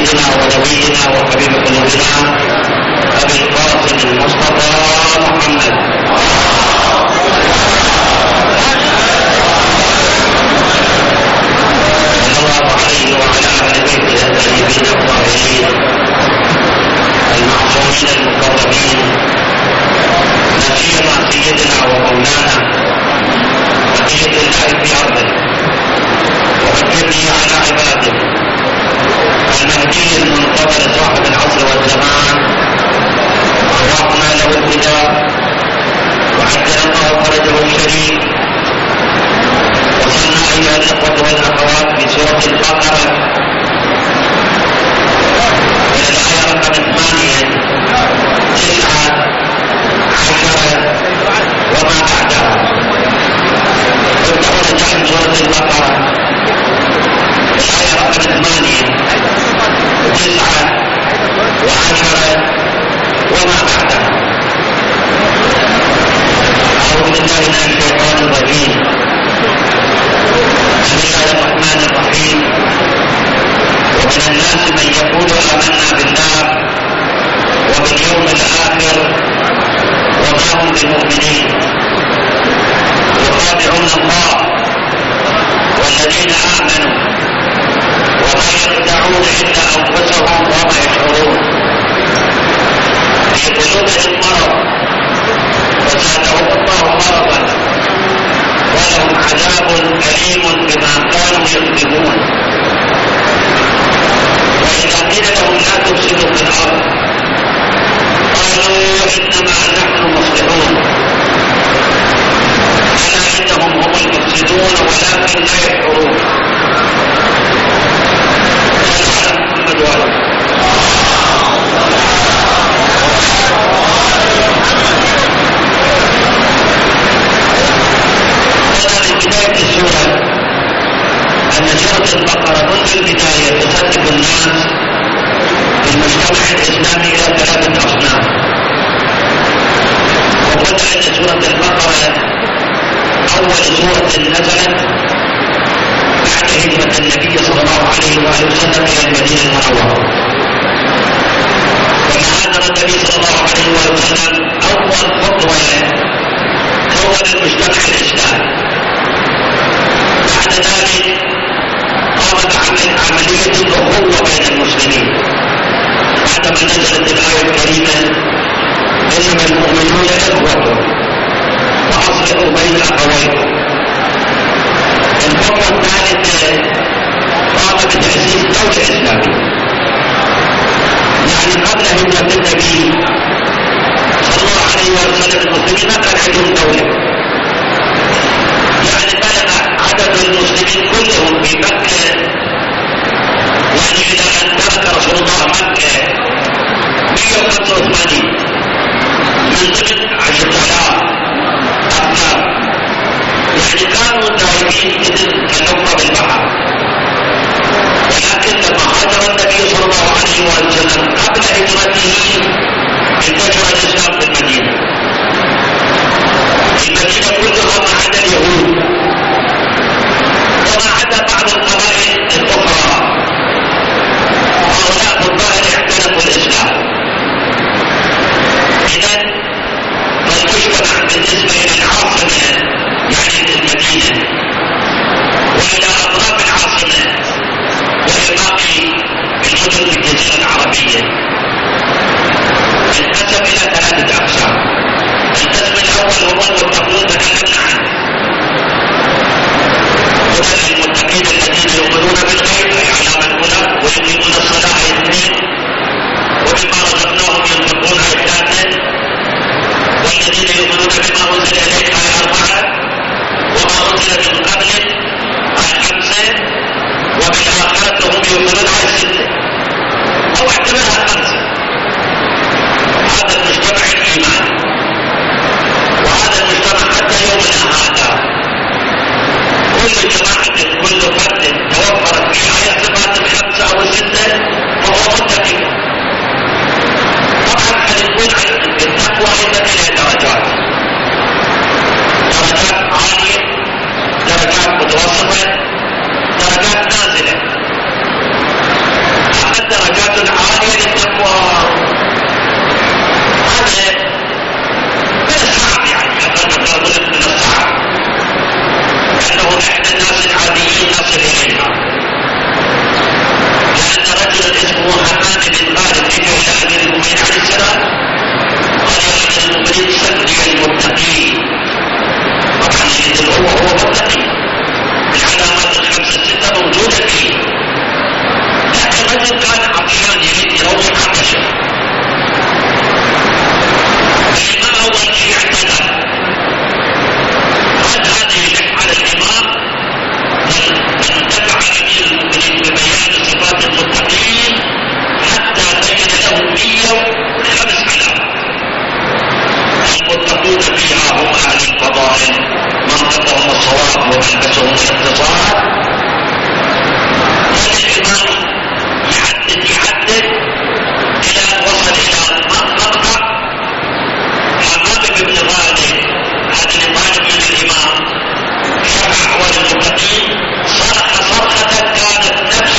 سيدنا ونبينا وحبيب قلوبنا أبي القاسم المصطفى محمد صلى الله عليه وعلى أهل بيته الطيبين الطاهرين المعصومين المكرمين، لا سيما سيدنا ومولانا بقية الله في أرضه وحجته على عباده المهدي المنتظر صاحب العصر والزمان، أرواحنا له الفداء وعجل الله فرجه الشريف. وصلنا أيها الأخوة والأخوات في سورة البقرة إلى الآية رقم 8 9 10 وما بعدها. تبدأون تعلم سورة البقرة الآية رقم 8 9 و10 وما بعدها. أعوذ بالله من الشيطان الرجيم. بسم الله الرحمن الرحيم. ومن الناس من يقول آمنا بالله وباليوم الآخر وما هم بمؤمنين يخادعون الله والذين آمنوا وما يخدعون إلا أنفسهم وما يشعرون. في قلوبهم مرض فزادهم الله مرضا ولهم عذاب أليم بما كانوا يكذبون. وإذا قيل لهم لا تفسدوا في الأرض قالوا إنما نحن مصلحون ألا إنهم هم المفسدون ولكن لا يشعرون. صلى على محمد وآله. قلنا من بداية السورة أن سورة البقرة منذ البداية تخاطب الناس في المجتمع الإسلامي إلى 3 أصناف. وقلنا أن سورة البقرة أول سورة نزلت بعد هجرة النبي صلى الله عليه وآله وسلم إلى المدينة المنورة. ومع أن النبي صلى الله عليه وآله وسلم أول خطوة كون المجتمع الإسلامي. بعد ذلك قامت عملية الأخوة بين المسلمين بعدما نزلت الآية الكريمة إنما المؤمنون إخوة فأصلحوا بين أخويكم. الخطوة الثالثة قام بتأسيس دولة إسلامية، يعني قبل هجرة النبي صلى الله عليه وسلم المسلمين ما كان عندهم دولة، يعني بلغ عدد المسلمين كلهم في مكة، يعني إلى أن ترك رسول الله مكة 185 من ضمن 10,000 أفراد، يعني كانوا دائمين إذن كالنقطة بالبحر. ولكن لما هاجر النبي صلى الله عليه وسلم قبل هجرته انتشر الإسلام في المدينة كلها ما عدا اليهود وما عدا بعض القبائل الأخرى. هؤلاء الظاهر اعتنقوا الإسلام. إذن فالمجتمع بالنسبة إلى العاصمة يعني المدينة وإلى أطراف العاصمة وإلى باقي المدن في الجزيرة العربية انقسم إلى 3 أقسام. القسم الأول هو المتقون تكلمنا عنه، هدى للمتقين الذين يؤمنون بالغيب أي علام الهدى ويقيمون الصلاة 2 وبما رزقناهم ينفقون 3 والذين يؤمنون بما أنزل إليك 4 وما أنزل من قبلك 5 وبالآخرة هم يؤمنون 6 أو اعتبرها 5. هذا المجتمع الإيماني، وهذا المجتمع حتى يومنا هذا كل جماعة كل فرد توفرت فيه آية صفات 5 أو 6 فهو متقي. طبعا حنقول عن التقوى أيضا إلى درجات عالية، درجات متوسطة، درجات نازلة. أما الدرجات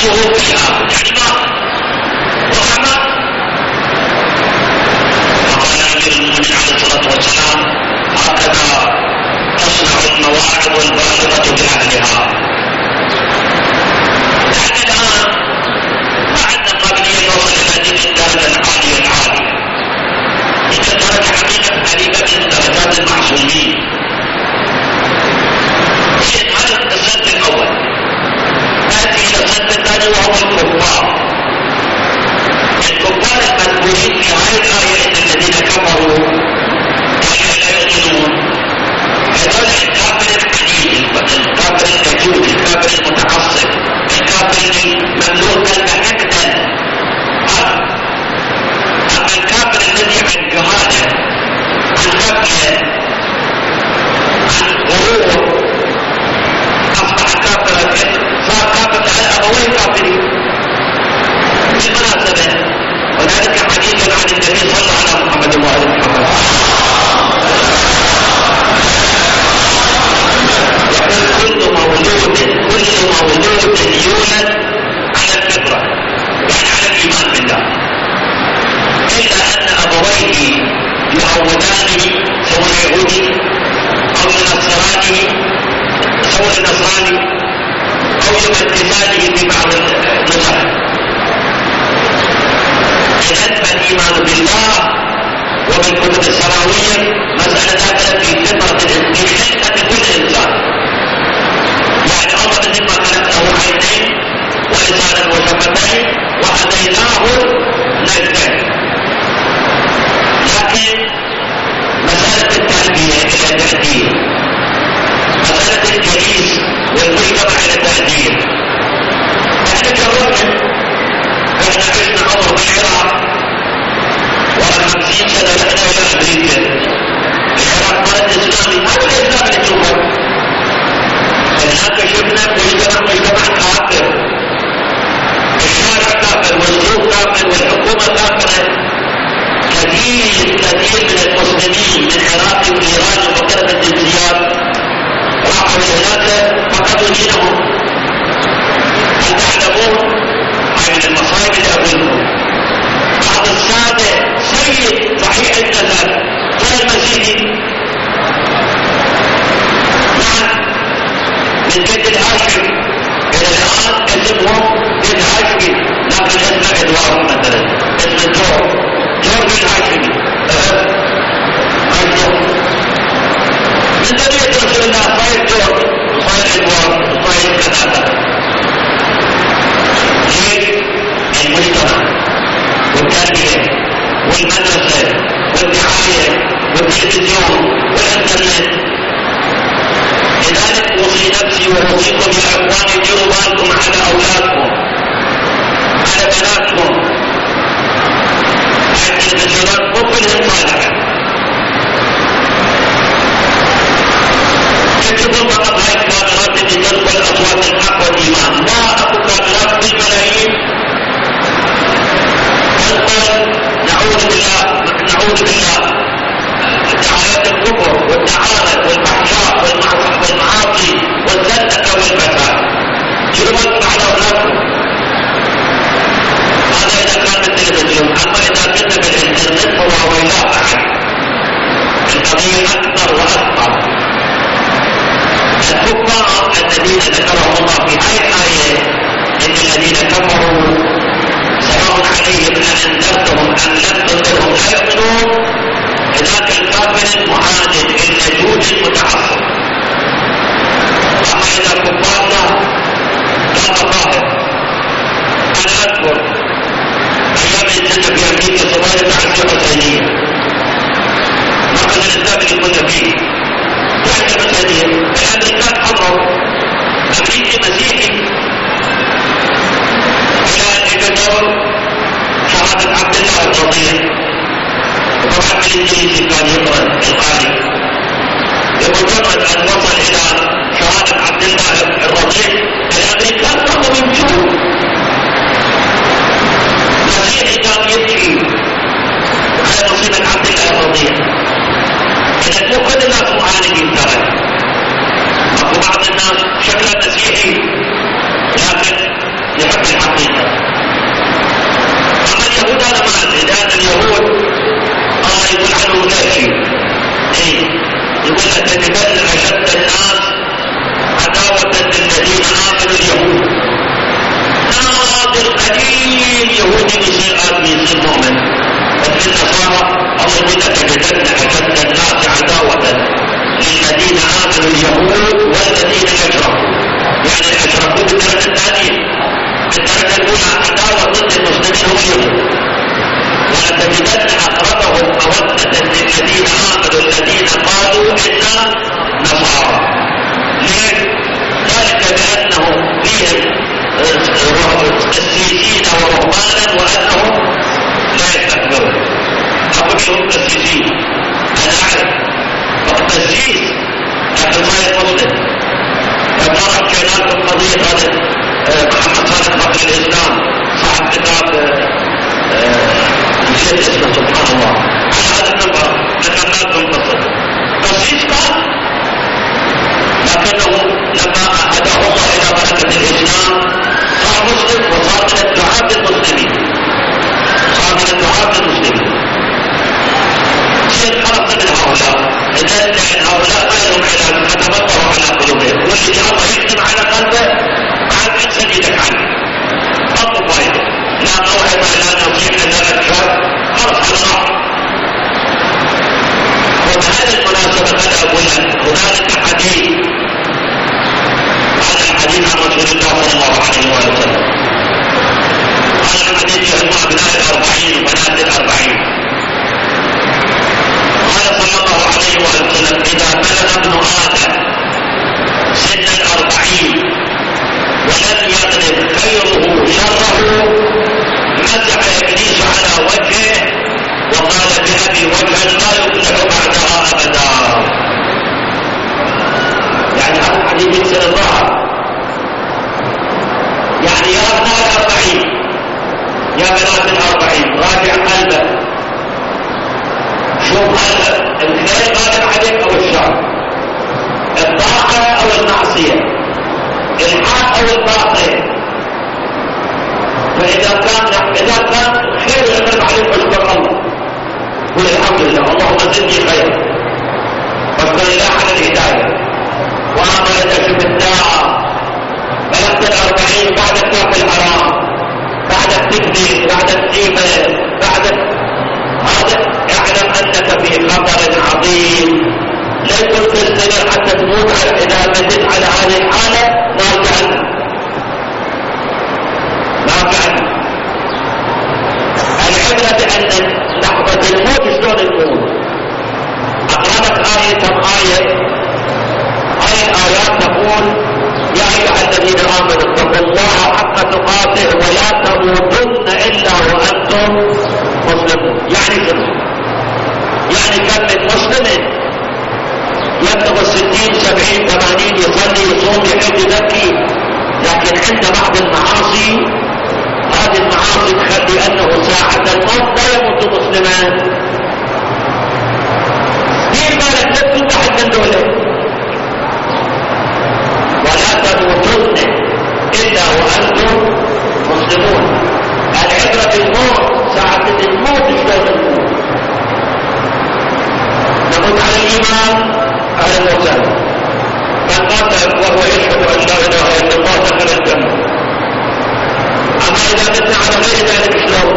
اسمه فيها يعني ماء وقع ماء. فقال امير المؤمنين عليه الصلاه والسلام هكذا تصنع المواعظ البالغه باهلها. يعني الان ما عندنا قابليه نوصل الى دين الدرجه العاليه العاليه. اذا درجه حقيقه قريبه من درجات المعصومين. هذا السد الاول. ناتي الى السد الثاني وهو الكفار. الكفار المذكورين في هذه الايه الذين كفروا كانوا لا يؤمنون. هذول الكافر الحديد، الكافر الكجود، الكافر المتعصب، الكافر المملوء بالمحكة. اما الكافر الذي عن جهاله، عن غفله، عن غرور، اصبح كافرا، صار كافر على ابوين كافرين بالمناسبه. وذلك حديث عن النبي صلى الله عليه محمد وآل محمد يقول كل مولود يولد على الفطره، يعني على الايمان بالله، الا ان ابويه يعودانه سواء يهودي او النصراني او يمثلانه في بعض النسخ. اذا فالايمان بالله وبالكتب السماويه مساله داخله في فطره في خلقه كل انسان. يعني الله مثل ما خلقته عينين ولسانا وشفتين وهديناه نجدين. لكن مساله التربيه الى تأديب، مساله الكنيس والمجتمع الى تأديب. احنا كرمنا احنا عشنا عمر بالعراق ورا 50 سنه رحنا الى امريكا. العراق بلد اسلامي، هذا الاسلام اللي تشوفه. هناك شفنا مجتمع كافر، الشارع كافر والسوق كافر والحكومه كافره. كثير من المسلمين من العراق وايران ومختلف الجنسيات راحوا هناك فقدوا دينهم. هل تعلمون عن المصائب اللي اقولكم؟ بعض الساده سيد صحيح النسب غير مسيحي، نعم، من جد الهاشم الى الان اسمهم جد هاشمي، لكن اسمه ادوار مثلا، اسمه جورج الهاشمي. من ذرية رسول الله صاير جورج وصاير ادوار وصاير كذا. ليش؟ المجتمع والتربية والمدرسة والدعاية والتلفزيون والانترنت. لذلك اوصي نفسي واوصيكم يا اخواني ديروا بالكم على اولادكم، على بناتكم. التلفزيونات مو كلهم صالحة. تكتبون فقط هاي الكاميرات اللي تنقل اصوات الحق والايمان. لا، اكو كاميرات بالملايين تنقل نعوذ بالله دعايات الكفر والتعارض والفحشاء والمعاصي والزندقه والفساد. جرمت على اولادكم. هذا اذا كان بالتلفزيون. اما اذا كنا بالانترنت فهو ويلاه بعد. القضيه اكثر واكثر. الكفار الذين ذكرهم الله في هذه الايه ان الذين كفروا سواء عليهم انذرتهم ام لم تنذرهم لا يؤمنون. ذاك الكافر المعاند اللجوج المتعصب. اما اذا كفارنا كان ظاهر. انا اذكر ايام الجنه في امريكا صبايا تعزيه حسينيه، مركز الاسلام اللي كنا فيه تعزيه حسينيه. الامريكان حضروا امريكي مسيحي الى ان يجدوا شهاده عبد الله الرضيع. طبعا بالانجليزي كان يقرا القارئ. بمجرد ان وصل الى شهاده عبد الله الرضيع الامريكان قاموا يمشون. مسيحي كان يبكي على مصيبه عبد الله الرضيع. اذا مو كل الناس معاندين ترى. اكو بعض الناس شكله مسيحي لكن يحب الحقيقة. أما اليهود هذا ما أدري، لأن اليهود الله يقول عنهم لا شيء. يقول لتجدن أشد الناس عداوة للذين آمنوا اليهود. نادر قليل يهودي يصير مؤمن. وفي النصارى الله يقول لتجدن أشد الناس عداوة للذين آمنوا اليهود والذين أشركوا. يعني أشركوا بالدرجة الثانية. بالدرجة الأولى عداوة ضد المسلمين هم اليهود. ولتجدن أقربهم مودة للذين آمنوا الذين قالوا إنا نصارى. ليه؟ ذلك بأنهم فيهم قسيسين ورهبانا وأنهم لا يستكبرون. أقول لهم قسيسين، أنا أعرف قسيس لكن غير مسلم. فمرة كان لكم قضية هذا محمد صالح فقر الإسلام صاحب كتاب نسيت اسمه سبحان الله. على هذا النمبر ذكرنا لكم قصته. قسيس كان لكنه لما هداه الله إلى بركة الإسلام صار مسلم وصار من الدعاة المسلمين. صار من الدعاة المسلمين. شيء خلق من هؤلاء. لأن هؤلاء ما لهم علاج حتى بطروا على قلوبهم. والذي الله يكتب على قلبه بعد أحسن يدك عنه. أطلب فايدة. لا موعظة لا نصيحة لا أكشاف. خلص على نار. وبهذه المناسبة أنا أقول لك هنالك حديث. هذا الحديث عن رسول الله صلى الله عليه وسلم. هذا الحديث يجمع أبناء 40 وبنات 40. قال صلى الله عليه وسلم إذا بلغ ابن آدم سن 40 ولم يغلب خيره شره مسح إبليس على وجهه وقال بأبي وجها لا يفلح بعدها أبدا. يعني هذا الحديث يكسر الظهر. يعني يا أبناء 40 يا بنات 40 راجع قلبك. شوف هذا الخير غالب عليك أو الشر، الطاعة أو المعصية، الحق أو الباطل. فإذا كان خير يغلب عليك اشكر الله. قل الحمد لله اللهم زدني خير. واشكر الله على الهداية. وأما إذا شفت الداعة بلغت 40 بعدك تاكل حرام، بعدك تكذب، بعدك تجيبه، بعدك هذا اعلم انك في خطر عظيم. لا يكون تستمر حتى تموت اذا متت على هذه الحاله ما رجعنا. العبره بان لحظه الموت شلون تموت. اقرأت آية كم آية. هذه الآيات تقول يا أيها الذين آمنوا اتقوا الله حق تقاته ولا تموتن إلا وأنتم مسلمون. يعني شنو؟ يعني كم من مسلم يبلغ 60 70 80 يصلي يصوم يحج يزكي لكن عند بعض المعاصي هذه المعاصي تخلي أنه ساعة الموت لا يموت مسلما. دير بالك لا تكون واحد من دولة. ولا تموتن إلا وأنتم مسلمون. العبرة بالموت ساعة الموت شلون الموت. نموت على الإيمان على الموتى. من مات وهو يشهد أن لا إله إلا الله دخل الجنة. أما إذا متنا على غير ذلك شلون؟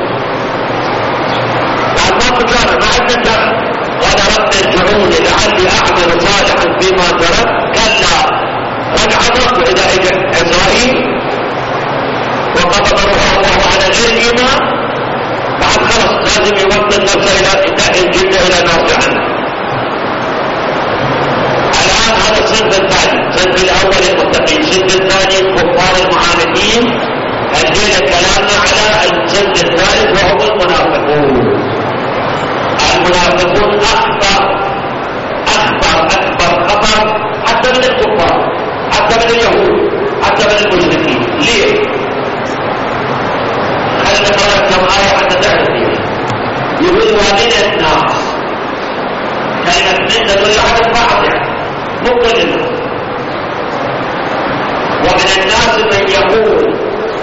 بعد ما تجارة ما عندنا جارة. قال رب ارجعوني لعلي أعمل صالحا فيما ترك. كلا والعبرة إذا إجا إسرائيل وقبض روح الله على غير الإيمان بعد خلص لازم يوصل نفسه إلى إنتاء الجنة إلى نار جهنم. الآن هذا الصنف الثاني. الصنف الأول المتقين، الصنف الثاني كفار المعاندين. أجينا كلامنا على الصنف الثالث وهم المنافقون. المنافقون أكبر خطر حتى من الكفار، حتى من اليهود، حتى من المشركين. ليه؟ خلنا نقرأ كم آية حتى تعرف ليه. يقول ومن الناس كلمة من تدل على البعض مو كل الناس. ومن الناس من يقول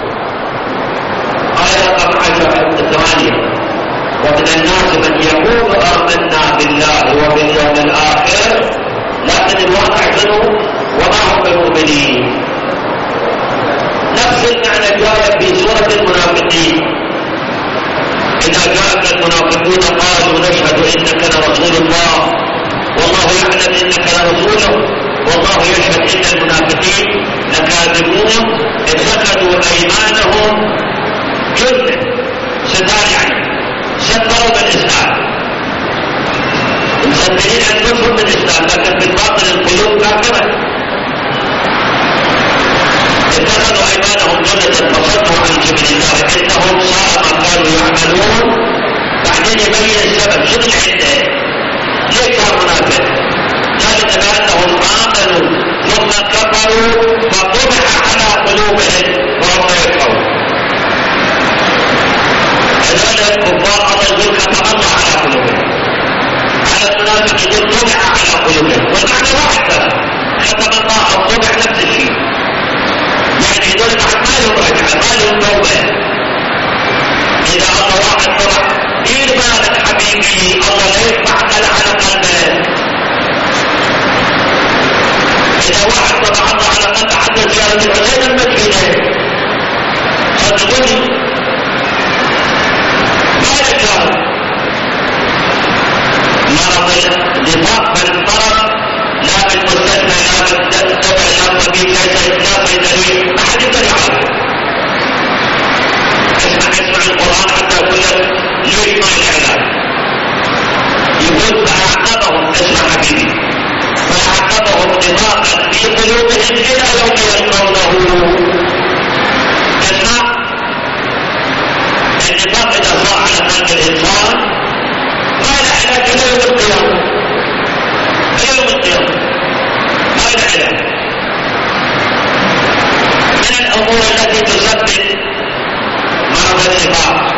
لكن الواقع منه وما هم بمؤمنين. نفس المعنى جاء في سورة المنافقين، إذا جاءك المنافقون قالوا نشهد إنك لرسول الله والله يعلم إنك لرسوله والله يشهد إن المنافقين لكاذبون اتخذوا أيمانهم جنة، ستار يعني ستروا بالإسلام، مصدقين أنفسهم بالإسلام لكن بالباطن القلوب كافرة. اتخذوا أيمانهم جنة فصدوا عن سبيل الله إنهم ساء ما كانوا يعملون. بعدين يبين السبب شنو العدة ليش صار منافق؟ ذلك بأنهم آمنوا ثم كفروا فطبع على قلوبهم وهم لا يفقهون. هذول الكفار الله يقول كتب الله على قلوبهم، على المنافق يقول طبع على قلوبهم، والمعنى واحد كتب الله أو طبع نفس الشيء، يعني يقول بعد ما لهم رجعة ما لهم توبة. إذا الله واحد طبع دير بالك حبيبي الله لا يطبع على قلبك. إذا واحد طبع الله على قلبه حتى زيارة الحسين المدفنة صدقوني ما يجاوب مرض النفاق بالمرض لا بالمستشفى لا بالدواء لا بالطبيب لا صيدلي ما حد يقدر يعرف. اسمع القرآن حتى يقول لك ليش ما العلاج؟ يقول فأعقبهم اسمع حبيبي فأعقبهم نفاقا في قلوبهم إلى يوم يلقونه. اسمع النفاق إذا صار على قلب الإنسان ما له علاج إلى يوم القيامة، إلى يوم القيامة ما له علاج. من الأمور التي تسبب مرض النفاق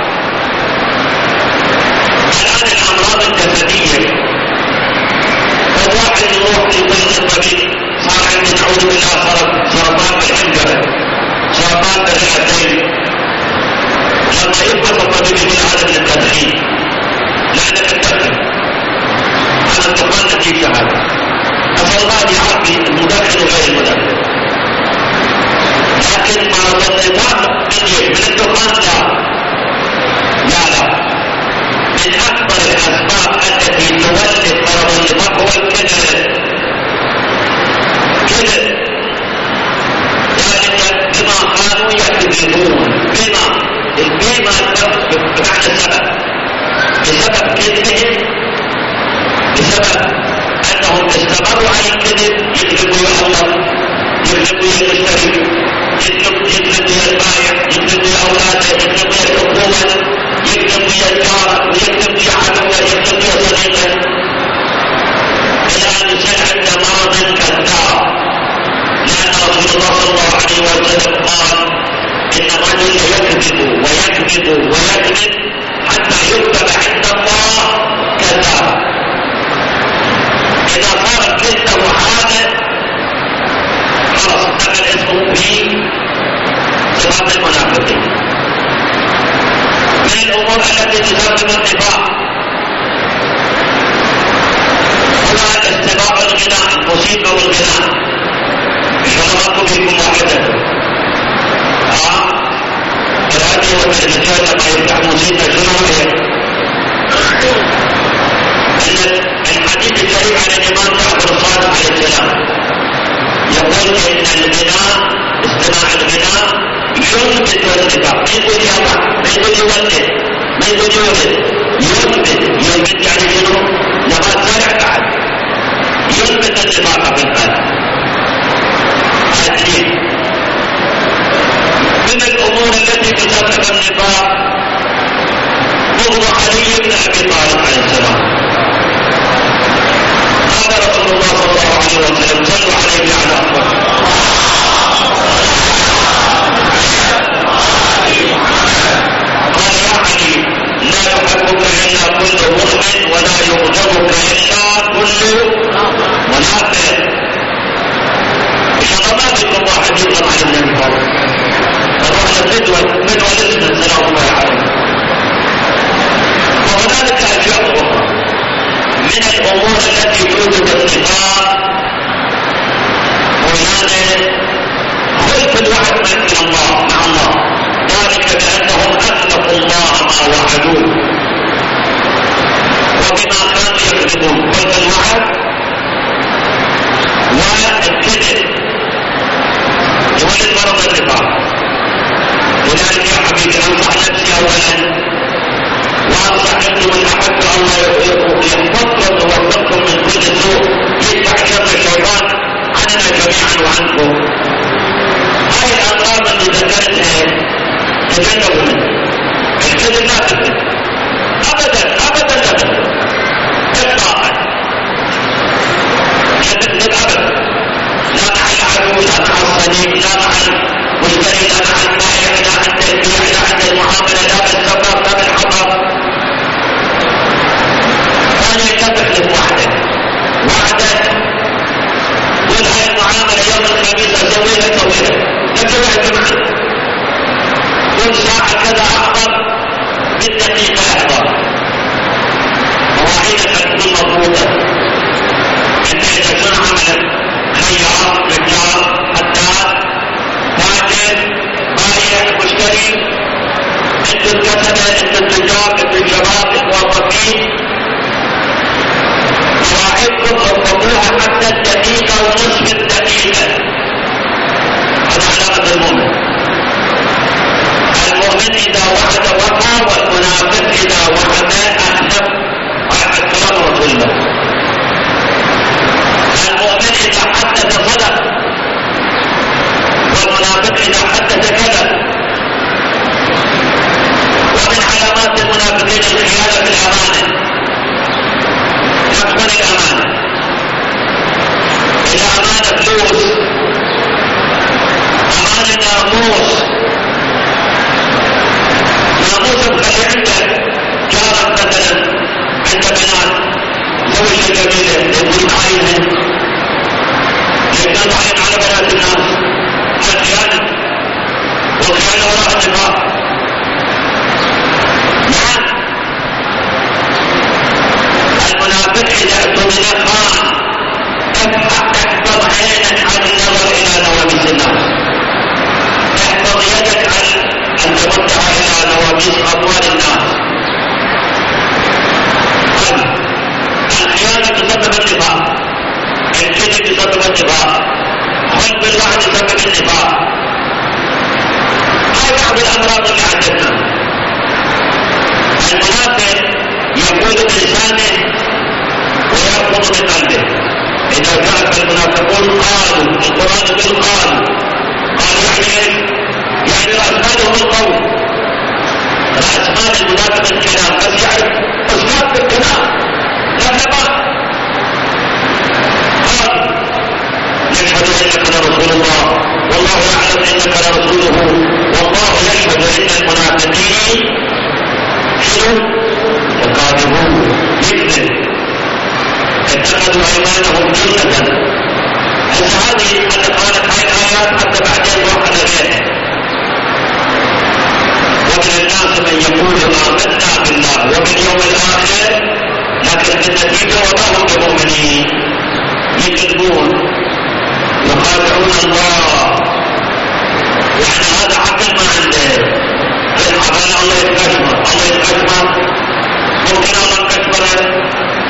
الآن الأمراض الجسدية. الواحد يروح لكل الطبيب صار عندي نعوذ بالله سرطان بالحنجرة سرطان بالرئتين، لما يفحص الطبيب يقول هذا من التدخين لأنك تدخن. أنا الدخان نتيجة هذا أسأل الله يعافي المدخن وغير المدخن، لكن مرض النفاق من الدخان لا من أكبر الأسباب التي تولد مرض النفاق هو الكذب. كذب ذلك بما كانوا يكذبون بما بمعنى السبب، بسبب كذبهم بسبب أنهم استمروا على الكذب يكذبوا يا الله يكذبوا يا المشتري يكذبوا يا البائع يكذبوا يا أولاده يكذبوا يا الأخوة يكذبوا يا الجار ويكذبوا يا عدوه يكذبوا يا صديقه إلى أن يصير عنده مرض كذاب. لأن رسول الله صلى الله عليه وسلم قال إن الرجل يكذب ويكذب ويكذب حتى يكتب عند الله كذاب. إذا صار كذبه عادة خلاص دخل اسمه في صفات المنافقين. من الأمور التي تسبب النفاق هو استماع الغناء، الموسيقى والغناء. شربت بكم واحدة الراديو والتلفزيون لما يفتح موسيقى شنو هي؟ الحديث الشريف عن الإمام جعفر الصادق عليه السلام يقول إن الغناء استماع الغناء يثبت النفاق. ما يقول يقع ما يقول يولد ما يقول يولد يثبت يعني شنو؟ نبات زرع بعد يثبت النفاق في القلب. من الأمور التي تسبب النفاق بغض علي بن أبي طالب عليه السلام. قال رسول الله صلى الله عليه وسلم صلوا عليه على أفضل قال يا علي لا يحبك إلا كل مؤمن ولا يغضبك إلا كل منافق. شرطات الله واحد يغضب على النبي من ولدنا سلام الله عليه. وهنالك أشياء أخرى من الأمور التي توجد النفاق هذا خلف الوعد من الله مع الله، ذلك بأنهم أخلفوا الله ما وعدوه وبما كانوا يكذبون. خلف الوعد والكذب يولد مرض النفاق. لذلك يا حبيبي أنصح نفسي أولا وأنصح أنتم من أحب الله يحفظكم ويوفقكم من كل سوء يدفع شر الشيطان عننا جميعا وعنكم. هاي الأمراض اللي ذكرتها تجنبوا منها. الكذب لا تكذب أبدا أبدا لا تكذب إطلاقا، لا تكذب أبدا، لا مع العدو لا مع الصديق لا مع المشتري لا مع البائع لا عند البيع لا عند المعاملة لا بالسفر لا بالحضر. ثانيا لا تكذب وحدك قل هاي المعاملة يوم الخميس أسويها لا تسويها جمعا، كل ساعة كذا أحضر بالدقيقة أحضر، مواعيدك تكون مضبوطة. أنت إذا كان عملك خيار نجار حتى تاجر بائع مشتري، أنت الكتبة أنت التجار أنت الشباب الموظفين، مواعيدكم اضبطوها حتى الدقيقة ونصف الدقيقة. هذا علامة المؤمن. المؤمن إذا وعد وفى، والمنافق إذا وعد أخلف. كلام رسول الله. المؤمن إذا حدث صدق، والمنافق إذا حدث كذب. ومن علامات المنافقين الخيانة في الأمانة، يكمن الأمانة. الأمانة فلوس، أمانة ناموس. ناموسك خلي عندك. جارك مثلا عند بنات زوجة جميلة يقول معينها، يقول معين على بنات الناس. الخيانة، والخيانة وراء النفاق. نعم، المنافق إذا اؤتمن خان. احفظ عينك عن النظر إلى نواميس الناس، احفظ يدك عن أن تمتع إلى نواميس أطوال الناس. الخيانة تسبب النفاق، الكذب يسبب النفاق، خلف الوعد يسبب النفاق. هاي بعض الأمراض اللي عندنا. المنافق يقول بلسانه ويرفض بقلبه. إذا جاءك المنافقون قالوا، القرآن يقول قالوا يعني رأسمالهم القول، رأسمال المنافق الكلام، بس يعرف أسباب بالكلام لا تبع. قال نشهد إنك لرسول الله والله يعلم إنك لرسوله والله يشهد إن المنافقين وكاذبون يكذب، اتخذوا أيمانهم جنة. هذه اللي قالت هاي الآيات حتى بعدين روح على غيرها. ومن الناس من يقول آمنا بالله وباليوم الآخر لكن في النتيجة وما هم بمؤمنين، يكذبون يخادعون الله. يعني هذا عقل ما عنده، عبالة الله يتكشمر ممكن الله يكشمره.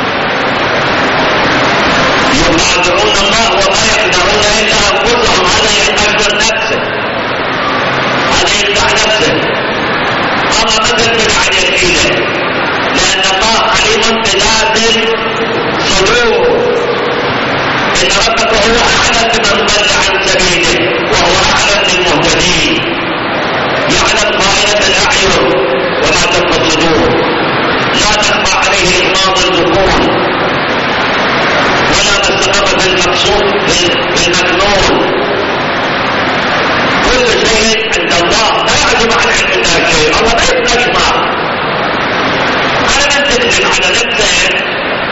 يخادعون الله وما يخدعون إلا أنفسهم. هذا يكشمر نفسه، هذا يخدع نفسه. أما مثل بدعة يكفيله، لأن الله عليم بذات الصدور. إن ربك هو أعلم بمن ضل عن سبيله وهو أعلم بالمهتدين. يعلم خائنة الأعين وما تخفى الصدور. لا تخفى عليه إغماض الذكور ولا مستقبة المقصود بالمكنون. كل شيء عند الله لا يعجب عن علم الله شيء. الله لا يستجمع على من تكذب على نفسه،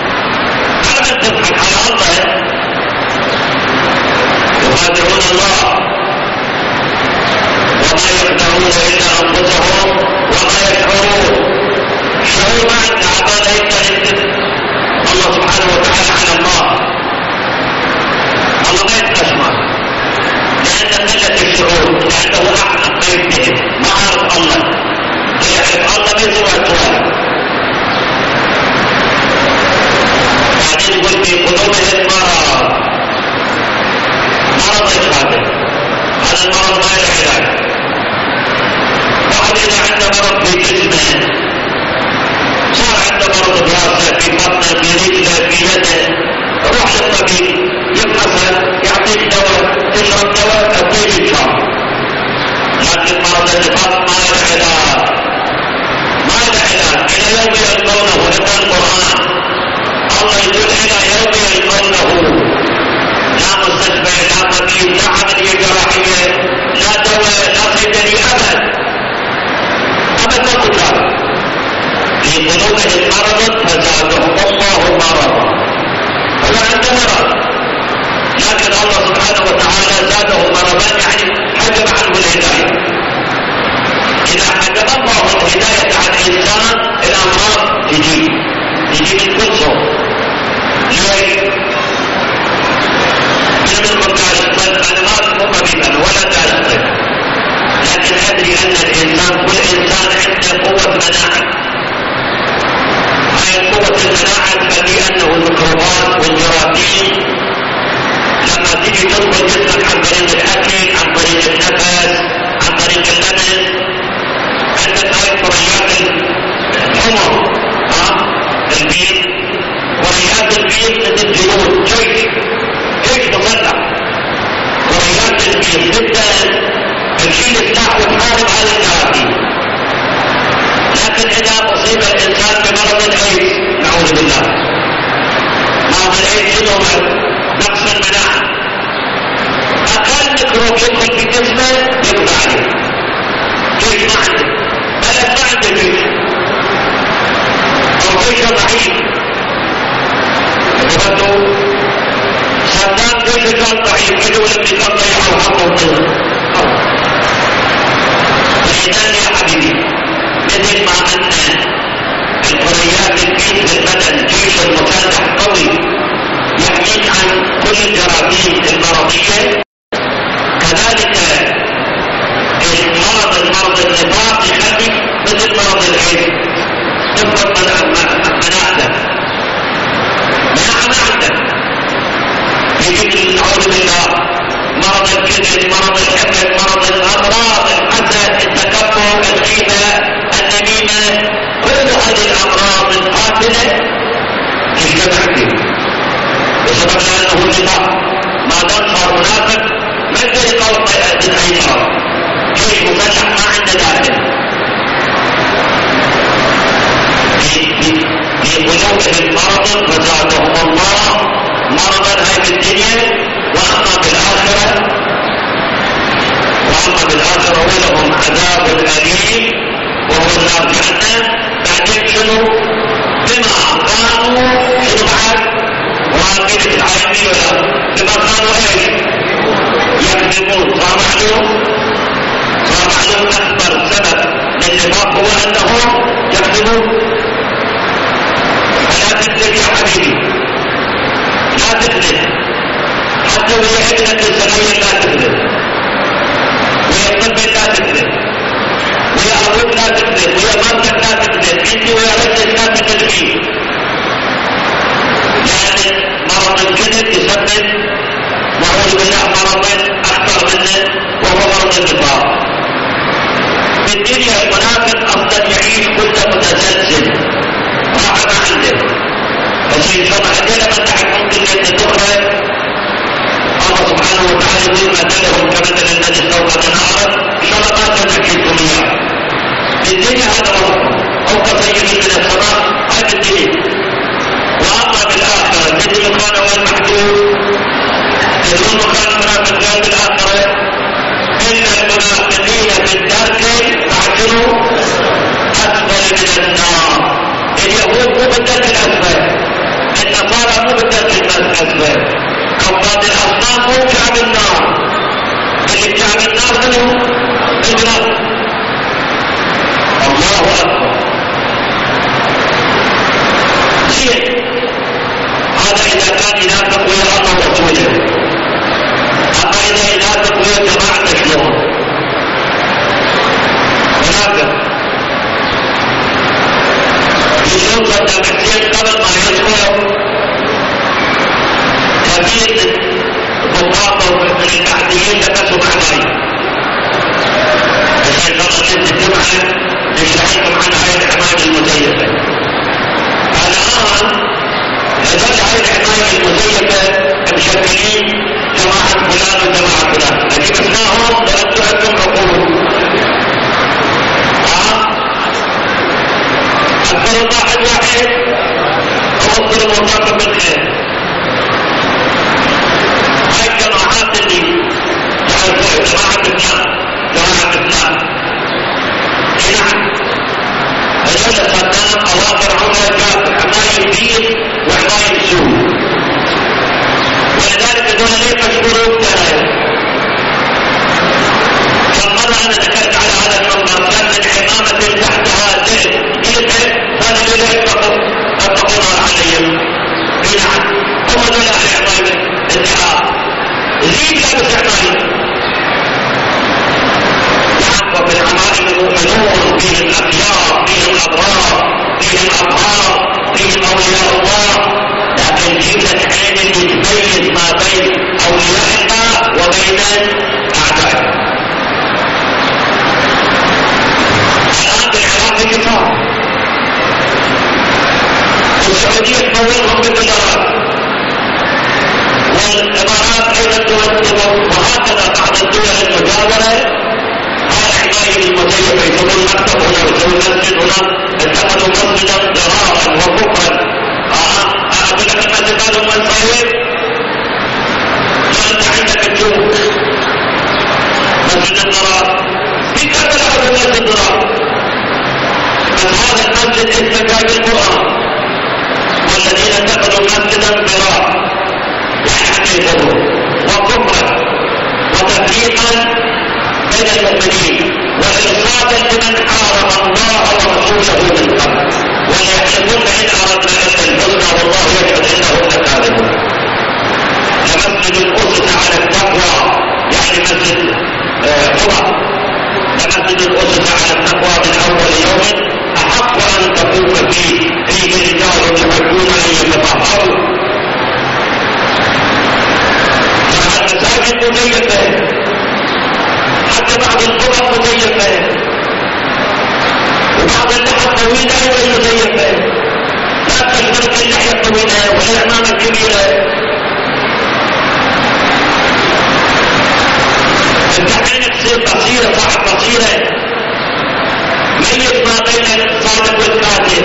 على من تضحك على الله. يخادعون الله عنده مرض في جسمه، صار عنده مرض براسه، في بطنه، في رجله، في يده، روح للطبيب يفحصه، يعطيك دواء، تشرب دواء تطيب ان شاء الله. لكن مرض النفاق ما له علاج، ما له علاج الى يوم يلقونه. نقرا القران الله يقول الى يوم يلقونه، لا مستشفى، لا طبيب، لا عمليه جراحيه، لا دواء، لا صيدلي، ابد ابد مكتاب. في قلوبهم مرض فزادهم الله مرضا. هو عنده مرض لكن الله سبحانه وتعالى زاده مرضا، يعني حجب عنه الهدايه. اذا حجب الله الهدايه عن الانسان الامراض تجي من كل صوب. ليش؟ من المدارس انا مو طبيبا ولا دارس طب، لكن ادري ان الانسان كل انسان عنده قوه مناعه. هاي قوه المناعه تخلي انه الميكروبات والجراثيم لما تيجي تدخل جسمك عن طريق الاكل، عن طريق النفس، عن طريق اللمس، عندك هاي كريات الحمر، البيض، كريات البيض مثل جنود جيش مسلح. كريات البيض تبدا تشيل سلاح وتحارب على الجراثيم. لكن اذا اصيب الانسان بمرض الايدز نعوذ بالله، مرض الايدز له نقص المناعه، اقل ميكروب يدخل في جسمه يقضى عليه. جيش ما عنده بلد، ما عنده جيش، او جيشه ضعيف. برضو صدام جيشه كان ضعيف، يجوا الامريكان ضيعوا حقه وطلع. فاذا يا حبيبي مثل ما ان الكريات البيض في البدن جيش المسلح قوي يحميك عن كل الجراثيم المرضيه، كذلك المرض النفاق يخليك مثل مرض الايدز تفقد مناعتك. مناعه ما عندك، يجيك نعوذ بالله مرض الكذب، مرض الحقد، مرض الامراض، الحسد، التكبر، الغيبه، النميمه، كل هذه الامراض القاتله تجتمع فيه بسبب انه النفاق. ما دام صار منافق ما يقدر يقاوم ضد اي مرض. جيش مسلح ما عنده داخل. في قلوبهم مرض فزادهم الله مرضا، هاي في الدنيا، واما بالاخره ولهم عذاب اليم وهو النار جهنم. بعدين شنو؟ بما كانوا شنو بعد؟ وراقين العالمين ولا بما كانوا ايش؟ يكذبون. صار معلوم اكبر سبب للنفاق هو انهم يكذبون. فلا تكذب يا حبيبي، لا تكذب، حتى ويا ابنك الزميل لا تكذب، ويا الطفل لا تكذب، ويا ابوك لا تكذب، ويا مرتك لا تكذب، انت ويا رجلك لا تكذبين. لان مرض الكذب يسبب نعوذ بالله مرض اخطر منه وهو مرض النفاق. في الدنيا المنافق افضل يعيش كله متسلسل، راحه ما عنده. بس ان شاء الله عندنا من تحت ممكن ان تخرج. الله سبحانه وتعالى يقول مثلهم كمثل الذي استوقد نارا، ان شاء الله ما تنكشفكم اياه. في الدنيا هذا وصف او كصيب من السماء، هذا الدنيا. واما بالاخره مثل المكان والمحدود، يقول مكان المنافق غير بالاخره. ان المنافقين في الدرك فاعتلوا اسفل من النار. اليهود مو بالدرك الاسفل، النصارى مو بالدرك الاسفل، عباد الاصنام مو كعب النار. اللي كعب النار منهم المنافق. الله اكبر. زين، هذا اذا كان ينافق ويا الله ورسوله. اما اذا ينافق ويا جماعته شلون؟ منافق يشوف صدام حسين قبل ما يدخل كثير ضباطه من البحثيين لبسوا مع ماي. عشان الله تنزل جمعه اكبر واحد واحد اوصل الموضوع بالخير. هاي الجماعات اللي تعرفوها جماعة الإسلام نعم هذول صدام أواخر عمر كافر حماية الدين وحماية السوء، ولذلك هذول ليه مشهورون بهاي. فمرة أنا ذكرت على هذا المنبر كان من حمامة تحتها زيت يلحق هذا اللي لا يطلقون عليهم. نعم هم هذول أهل حماية الدعاء زيد لابس حماية. وفي العمائم المؤمنون فيهم الأخيار فيهم الأبرار فيهم الأطهار فيهم أولياء الله، لكن جيبة عين اللي تميز ما بين أولياء الله وبين أعدائه. الآن بالعراق الكفار والسعودية تمولهم بالدولارات والإمارات أيضا تمول، وهكذا بعض الدول المجاورة حماية المسيح يسوون مكتب هنا ويسوون مسجد هنا، اتخذوا مسجدا ضرارا وكفرا. اقول لك المسجد هذا هو الصحيح، فانت عندك تشوف مسجد الضرار في كربلاء هو مسجد الضرار، بس هذا المسجد اسمه جاي بالقران والذين اتخذوا مسجدا ضرارا يعني يضروا وكفرا وتفريقا بين المؤمنين وإرصادا لمن حارب الله ورسوله من قبل، وليحلفون إن أردنا إلا الحسنى والله يشهد إنهم لكاذبون. لمسجد أسس على التقوى يعني مسجد قرى، لمسجد أسس على التقوى من أول يوم أحق أن تقوم فيه رجال يحبون أن يتطهروا. فالمساجد مزيفة، حتى بعض القرى مزيفة، وبعض اللحى الطويلة أيضا مزيفة، لا تشترك اللحية الطويلة والأعمام الكبيرة. انت عينك تصير بصيرة صاحب بصيرة، ميز ما بين الصادق والكاذب،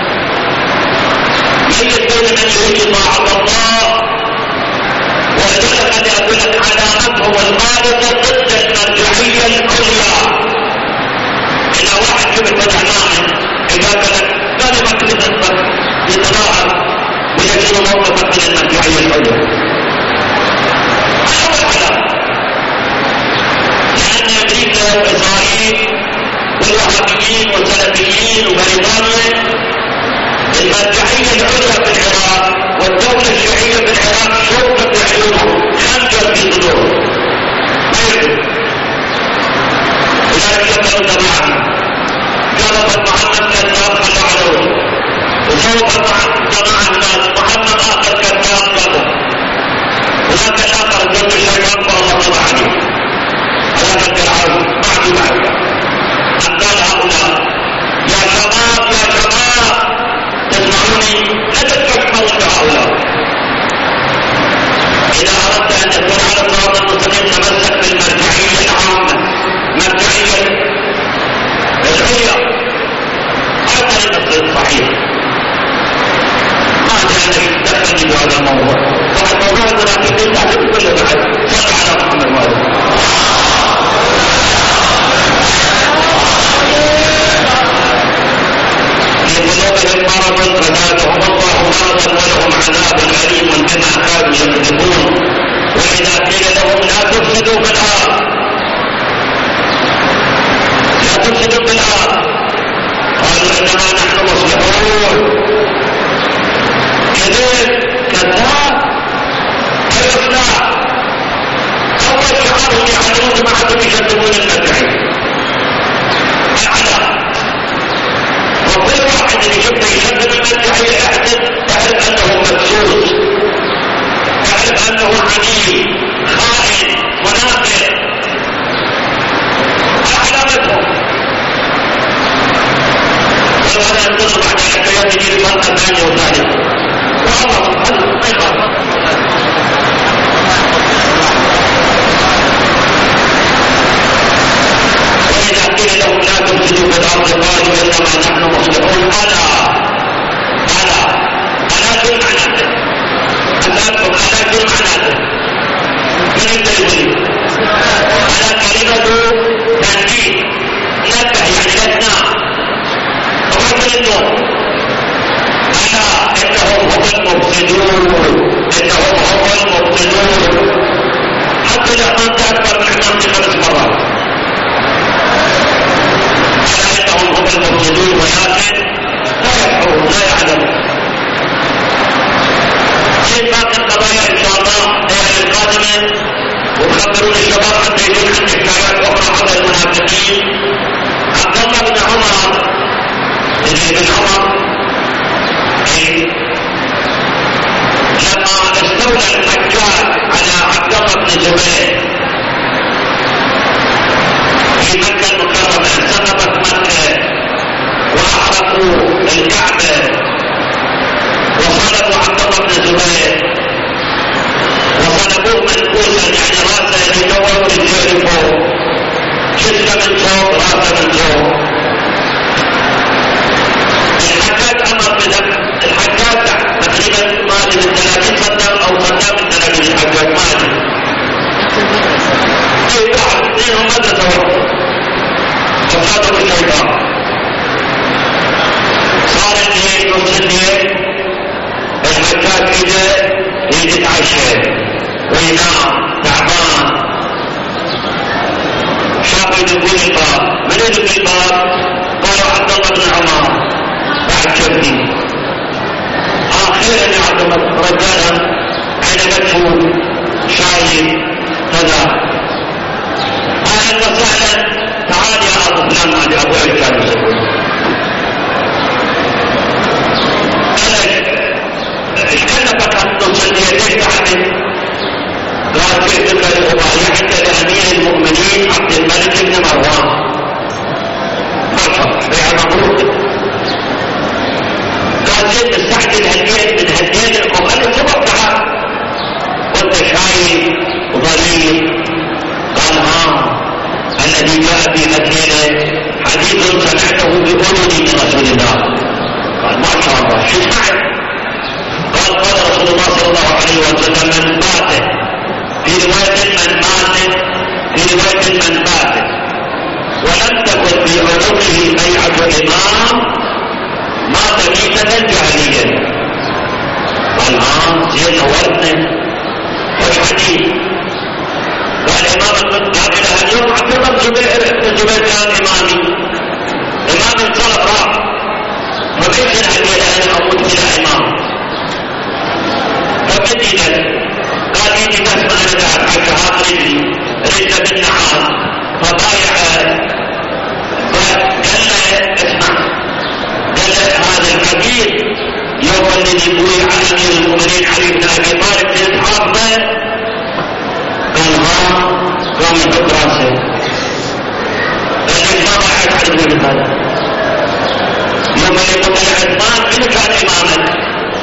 ميز بين من يريد طاعة الله، ولذلك قد أقول لك علامتهم الخالصة ضد المرجعية العليا. إذا واحد جبت الإعلام إذا كانت كلمة لتنطق يتظاهر ويجب موقفا من المرجعية العليا. أول علامة، لأن أمريكا وإسرائيل والوهابيين والسلفيين وبريطانيا المرجعية العليا في العراق والدولة الشيعية في العراق شوكة في عيونهم، خنجر في صدورهم، ما يقدر. ولذلك يبدأوا جماعة قالوا محمد كذاب خلوا على وجهه، وسوف جماعة الناس محمد آخر كذاب قالوا، وذاك الآخر جنب الشيطان فالله طبع عليه. هذا العرض بعد معرفة أن قال هؤلاء يا شباب تسمعوني لا تتكفروا بهؤلاء. إذا أردت أن تكون على الصراط المستقيم تمسك بالمرجعية العامة، مرجعية العليا، هذا النص الصحيح. ما جاء تفني بهذا الموضوع، والموضوع المنافقين تعرف كله بعد. صل على محمد وآله. في قلوبهم مرض فزادهم الله مرضا ولهم عذاب أليم بما كانوا يكذبون. وإذا قيل لهم لا تفسدوا في الأرض، لا تفسدوا في الأرض، قالوا إنما نحن مصلحون. كذب كذاب الإصلاح. أول شعارهم يعلمون ما عدوا يكذبون المدعي العلاء. وكل واحد اللي شفته يكذب المدعي تعرف أنه مدسوس، تعرف أنه عميل خائن منافق. علامتهم ولا ينتظر بعد الحكايات تجي لفرقة ثانية وثالثة. والله سبحانه ما يخاف. وإذا قيل لهم لا تفسدوا في الأرض قالوا إنما نحن مصلحون. ألا منه. ألا إنهم هم المفسدون، إنهم هم المفسدون. حتى الإعلام أكبر من إعلام 5 مرات. ألا إنهم هم المفسدون ولكن لا يشعرون لا يعلمون. في باقي القضايا إن شاء الله الأيام القادمة، وتخبرون الشباب حتى يكون عندي حكايات أخرى على المنافقين. عبد الله بن عمر لما استولى الحجاج على عبد الله بن زبير في مكة المكرمة، سقطت مكة وأحرقوا الكعبة وصلبوا عبد الله بن زبير وصلبوه منكوسا، يعني راسه اللي دوروا رجليه فوق، جسمه من فوق راسه من فوق. الحجاج امر بذبح الحجاج تقريبا ما ادري من 30 صدام او صدام من 30 الحجاج ما ادري. اي واحد اثنينهم ماذا سووا؟ فصادوا الشيطان. صار الليل نص الليل الحجاج يجي يتعشى وينام تعبان. شافوا يدقون الباب، من يدق الباب؟ قالوا عبد الله بن عمر. بعد شفتي اخيرا يا عبد الله رجالا اين مدفون شايب كذا. اهلا وسهلا، تعال يا ابو فلان هذا ابو عيسى يسوي. ايش كلفك ان تصلي ليش تعمل؟ قال كيف تبقى مبايعه لامير المؤمنين عبد الملك بن مروان. ما شاء الله بيع مبروك. قال زين نستعجل هالبيت من هالدين وخلي الصبح تعال وانت شايب وضليل. قال الذي جاء في مثيله حديث سمعته بأذني من رسول الله. قال ما شاء الله شو سمعت؟ قال رسول الله صلى الله عليه وسلم من بات في رواية من مات في رواية من بات ولم تكن في عنقه بيعة إمام مات ميتة جاهلية. قال زين نورتنا والحديث. قال إمام قابل اليوم عبد الله بن زبير كان إمامي، إمام الصلاة راح، فبيت الهدي أنا أموت بلا إمام. فبدي له قال يجي بس ما أنا دعت على شهاد رجل بالنعام فضايع. قال له اسمع، قال له هذا الكبير يوم الذي بوي على امير المؤمنين علي بن ابي طالب في اصحابه. قال قام يحط راسه. قال لك ما ضايعت علي بن ابي طالب يوم اللي طلع عثمان منو كان امامك؟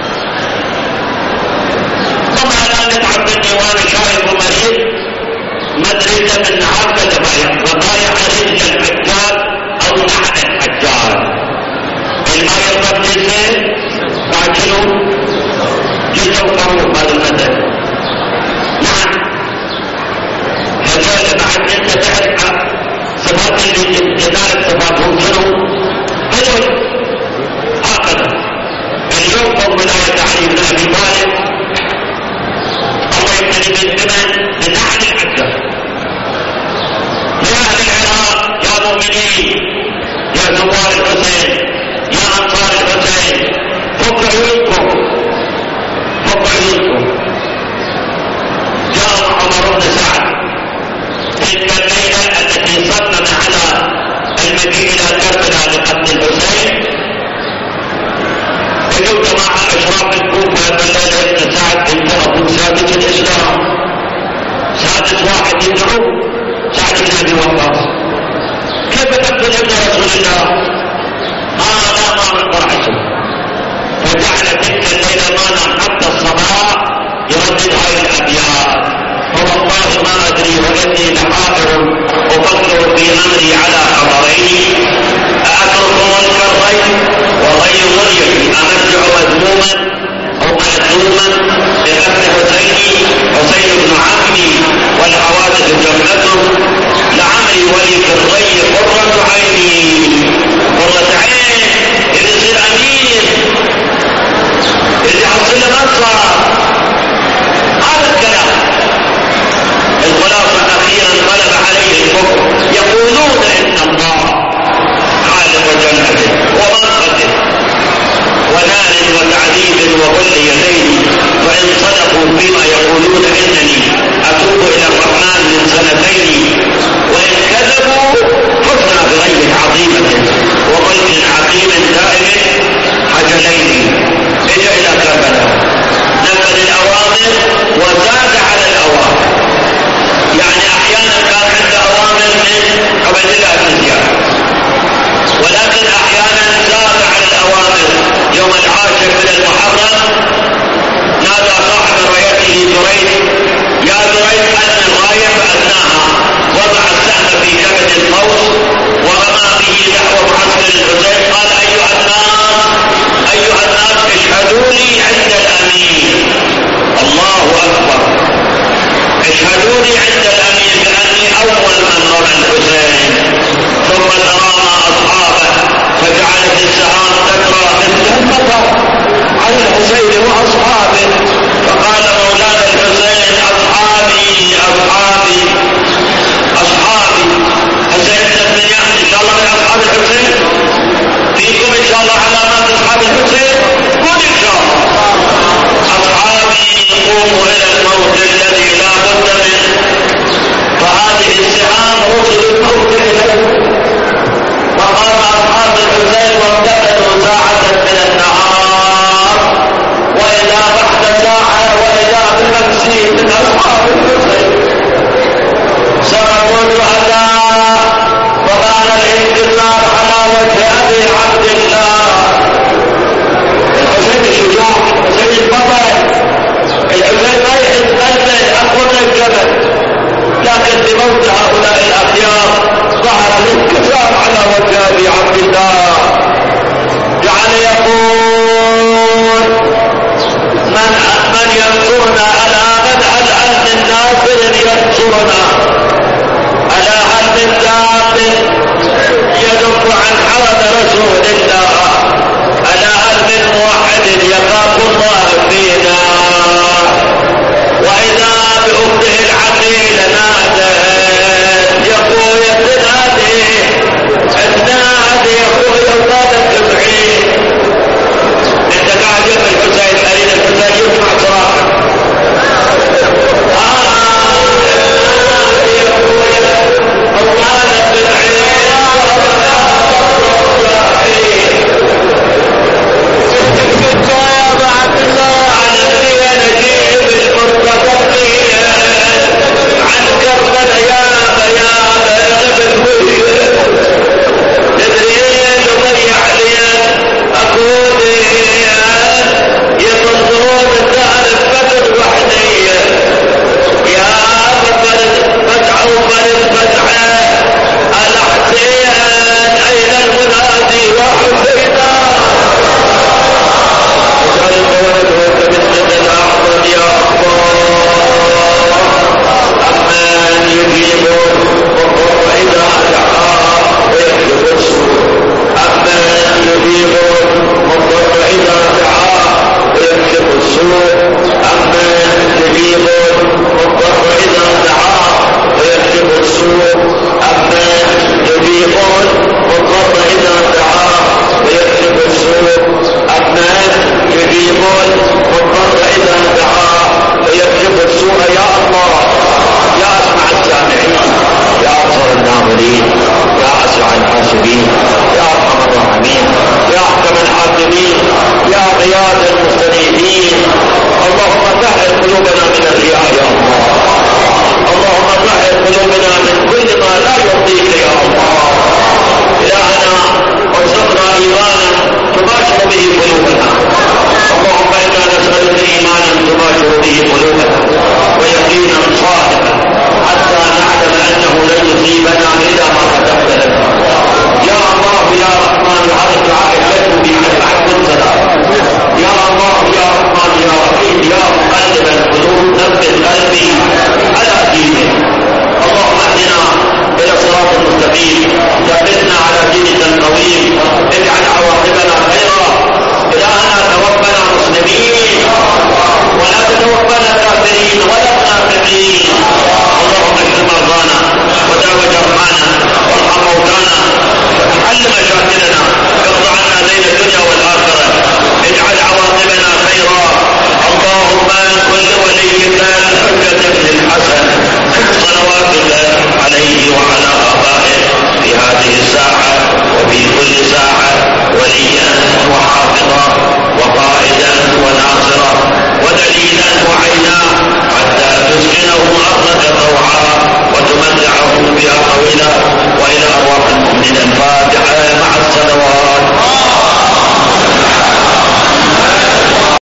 طبعا لا نتعبدني وانا شايب ومريض مدرسه من نهار كذا وضايع رجل الحجاج او نحن الحجاج. ما يرضى بجزء بعد شنو؟ جزء وقروب هذا المثل. نعم هذول بعد انت تعرف صفات اللي ينالك صفاتهم شنو؟ هذول هكذا. اليوم فوق ولاية علي بن ابي طالب الله يبتلي بالزمن من نحن الحجاج. يا اهل العراق يا مؤمنين يا زوار الحسين يا أنصار الحسين فك عيونكم فك عيونكم. جاء عمر بن سعد تلك الليلة التي صمم على المجيء إلى كربلاء لقتل الحسين. يقول جماعة أشراف الكوفة بالليلة ابن سعد انت أبو ثابت الإسلام، سادس واحد يدعو سعد بن أبي وقاص. كيف تقتل ابن رسول الله؟ لا ما نقدر عشر. فجعل تلك الليلة ما نام حتى الصباح يردد هاي الأبيات. فوالله ما أدري وإني لحافظ أفكر في أمري على